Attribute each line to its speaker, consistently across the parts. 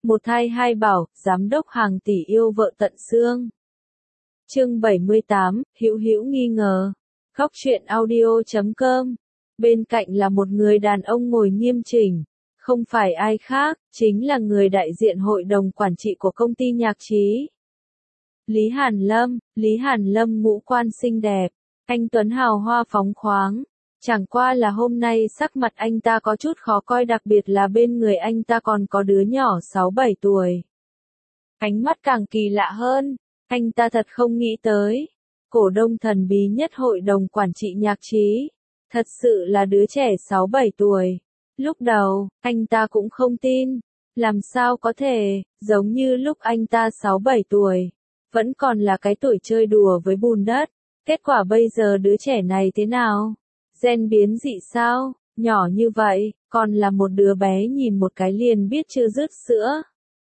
Speaker 1: Một thai hai bảo, giám đốc hàng tỷ yêu vợ tận xương. Chương 78, Hữu Hữu nghi ngờ. Góc truyện audio.com. Bên cạnh là một người đàn ông ngồi nghiêm chỉnh, không phải ai khác, chính là người đại diện hội đồng quản trị của công ty nhạc trí. Lý Hàn Lâm ngũ quan xinh đẹp, anh tuấn hào hoa phóng khoáng. Chẳng qua là hôm nay sắc mặt anh ta có chút khó coi, đặc biệt là bên người anh ta còn có đứa nhỏ 6-7 tuổi. Ánh mắt càng kỳ lạ hơn, anh ta thật không nghĩ tới. Cổ đông thần bí nhất hội đồng quản trị nhạc trí, thật sự là đứa trẻ 6-7 tuổi. Lúc đầu, anh ta cũng không tin, làm sao có thể, giống như lúc anh ta 6-7 tuổi, vẫn còn là cái tuổi chơi đùa với bùn đất. Kết quả bây giờ đứa trẻ này thế nào? Gen biến dị sao? Nhỏ như vậy, còn là một đứa bé nhìn một cái liền biết chưa dứt sữa.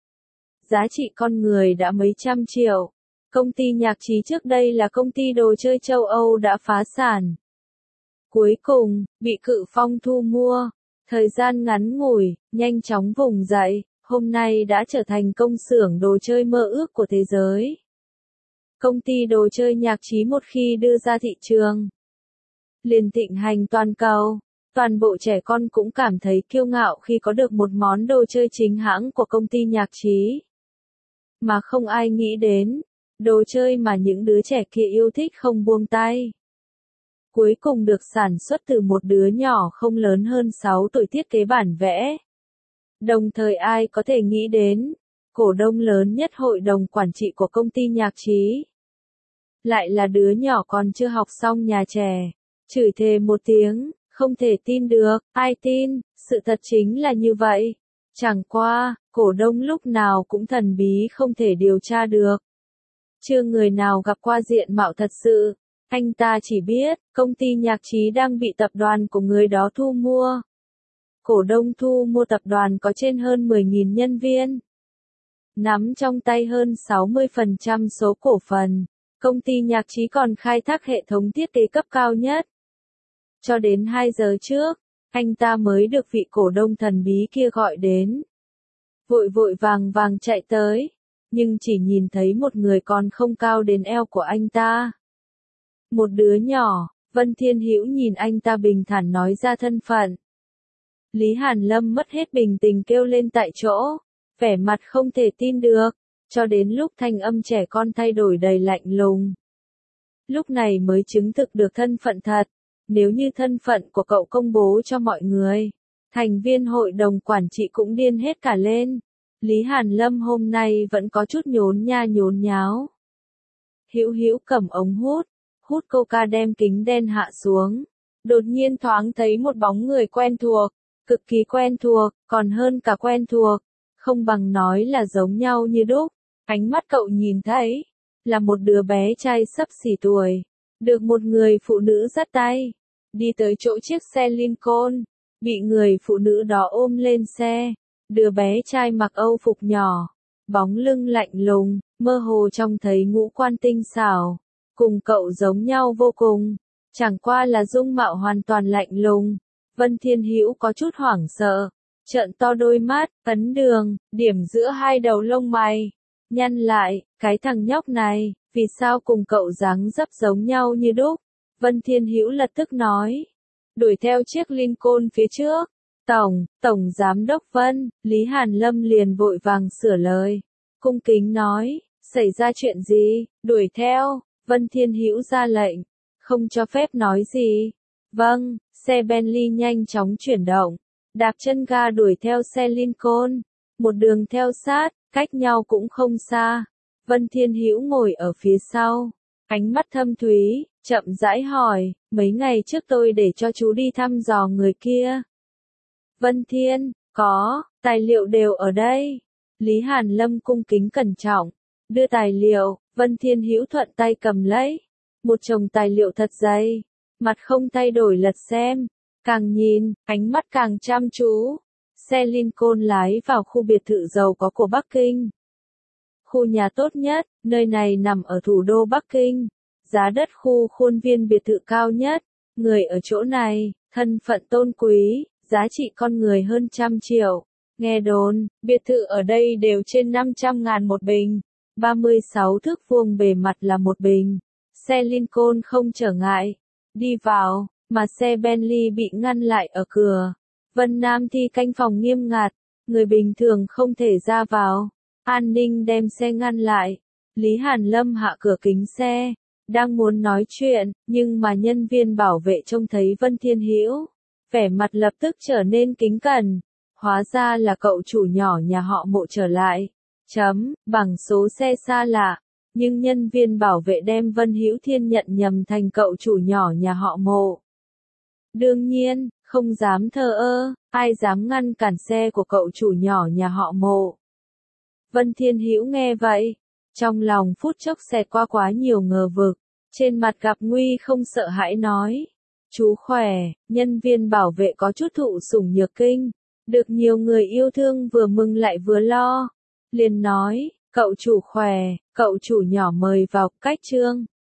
Speaker 1: Giá trị con người đã mấy trăm triệu. Công ty nhạc trí trước đây là công ty đồ chơi châu Âu đã phá sản. Cuối cùng, bị Cự Phong thu mua. Thời gian ngắn ngủi, nhanh chóng vùng dậy, hôm nay đã trở thành công xưởng đồ chơi mơ ước của thế giới. Công ty đồ chơi nhạc trí một khi đưa ra thị trường, liền thịnh hành toàn cầu. Toàn bộ trẻ con cũng cảm thấy kiêu ngạo khi có được một món đồ chơi chính hãng của công ty nhạc trí. Mà không ai nghĩ đến, đồ chơi mà những đứa trẻ kia yêu thích không buông tay. Cuối cùng được sản xuất từ một đứa nhỏ không lớn hơn 6 tuổi thiết kế bản vẽ. Đồng thời ai có thể nghĩ đến, cổ đông lớn nhất hội đồng quản trị của công ty nhạc trí lại là đứa nhỏ còn chưa học xong nhà trẻ. Chửi thề một tiếng, không thể tin được, ai tin, sự thật chính là như vậy. Chẳng qua, cổ đông lúc nào cũng thần bí không thể điều tra được. Chưa người nào gặp qua diện mạo thật sự. Anh ta chỉ biết, công ty nhạc trí đang bị tập đoàn của người đó thu mua. Cổ đông thu mua tập đoàn có trên hơn 10.000 nhân viên. Nắm trong tay hơn 60% số cổ phần. Công ty nhạc trí còn khai thác hệ thống thiết kế cấp cao nhất. Cho đến 2 giờ trước, anh ta mới được vị cổ đông thần bí kia gọi đến. Vội vội vàng chạy tới, nhưng chỉ nhìn thấy một người còn không cao đến eo của anh ta. Một đứa nhỏ. Vân Thiên Hữu nhìn anh ta bình thản nói ra thân phận. Lý Hàn Lâm mất hết bình tĩnh kêu lên tại chỗ, vẻ mặt không thể tin được, cho đến lúc thanh âm trẻ con thay đổi đầy lạnh lùng. Lúc này mới chứng thực được thân phận thật. Nếu như thân phận của cậu công bố cho mọi người, thành viên hội đồng quản trị cũng điên hết cả lên. Lý Hàn Lâm hôm nay vẫn có chút nhốn nháo. Hữu Hữu cầm ống hút coca đem kính đen hạ xuống. Đột nhiên thoáng thấy một bóng người quen thuộc, cực kỳ quen thuộc, còn hơn cả quen thuộc, không bằng nói là giống nhau như đúc. Ánh mắt cậu nhìn thấy, là một đứa bé trai xấp xỉ tuổi, được một người phụ nữ dắt tay, đi tới chỗ chiếc xe Lincoln, bị người phụ nữ đó ôm lên xe. Đứa bé trai mặc Âu phục nhỏ, bóng lưng lạnh lùng, mơ hồ trông thấy ngũ quan tinh xảo, cùng cậu giống nhau vô cùng, chẳng qua là dung mạo hoàn toàn lạnh lùng. Vân Thiên Hữu có chút hoảng sợ, trợn to đôi mắt, ấn đường, điểm giữa hai đầu lông mày, nhăn lại, cái thằng nhóc này, vì sao cùng cậu dáng dấp giống nhau như đúc? Vân Thiên Hữu lập tức nói, đuổi theo chiếc Lincoln phía trước. Tổng giám đốc Vân. Lý Hàn Lâm liền vội vàng sửa lời, cung kính nói, xảy ra chuyện gì? Đuổi theo. Vân Thiên Hữu ra lệnh, không cho phép nói gì. Vâng. Xe Bentley nhanh chóng chuyển động, đạp chân ga đuổi theo xe Lincoln, một đường theo sát, cách nhau cũng không xa. Vân Thiên Hữu ngồi ở phía sau, ánh mắt thâm thúy, chậm rãi hỏi, mấy ngày trước tôi để cho chú đi thăm dò người kia. Vân Thiên, có, tài liệu đều ở đây. Lý Hàn Lâm cung kính cẩn trọng, đưa tài liệu. Vân Thiên Hữu thuận tay cầm lấy, một chồng tài liệu thật dày, mặt không thay đổi lật xem, càng nhìn, ánh mắt càng chăm chú. Xe Lincoln lái vào khu biệt thự giàu có của Bắc Kinh. Khu nhà tốt nhất, nơi này nằm ở thủ đô Bắc Kinh. Giá đất khu khuôn viên biệt thự cao nhất, người ở chỗ này, thân phận tôn quý, giá trị con người hơn 100 triệu. Nghe đồn, biệt thự ở đây đều trên 500.000 một bình. 36 thước vuông bề mặt là một bình. Xe Lincoln không trở ngại. Đi vào, mà xe Bentley bị ngăn lại ở cửa. Vân Nam Thi canh phòng nghiêm ngặt. Người bình thường không thể ra vào. An ninh đem xe ngăn lại. Lý Hàn Lâm hạ cửa kính xe. Đang muốn nói chuyện, nhưng mà nhân viên bảo vệ trông thấy Vân Thiên Hữu. Vẻ mặt lập tức trở nên kính cẩn. Hóa ra là cậu chủ nhỏ nhà họ Mộ trở lại. Bằng số xe xa lạ. Nhưng nhân viên bảo vệ đem Vân Hữu Thiên nhận nhầm thành cậu chủ nhỏ nhà họ Mộ. Đương nhiên, không dám thờ ơ, ai dám ngăn cản xe của cậu chủ nhỏ nhà họ Mộ. Vân Thiên Hữu nghe vậy, trong lòng phút chốc xẹt qua quá nhiều ngờ vực, trên mặt gặp nguy không sợ hãi nói. Chú khỏe, nhân viên bảo vệ có chút thụ sủng nhược kinh, được nhiều người yêu thương vừa mừng lại vừa lo. Liền nói, cậu chủ khỏe, cậu chủ nhỏ mời vào, cách trương.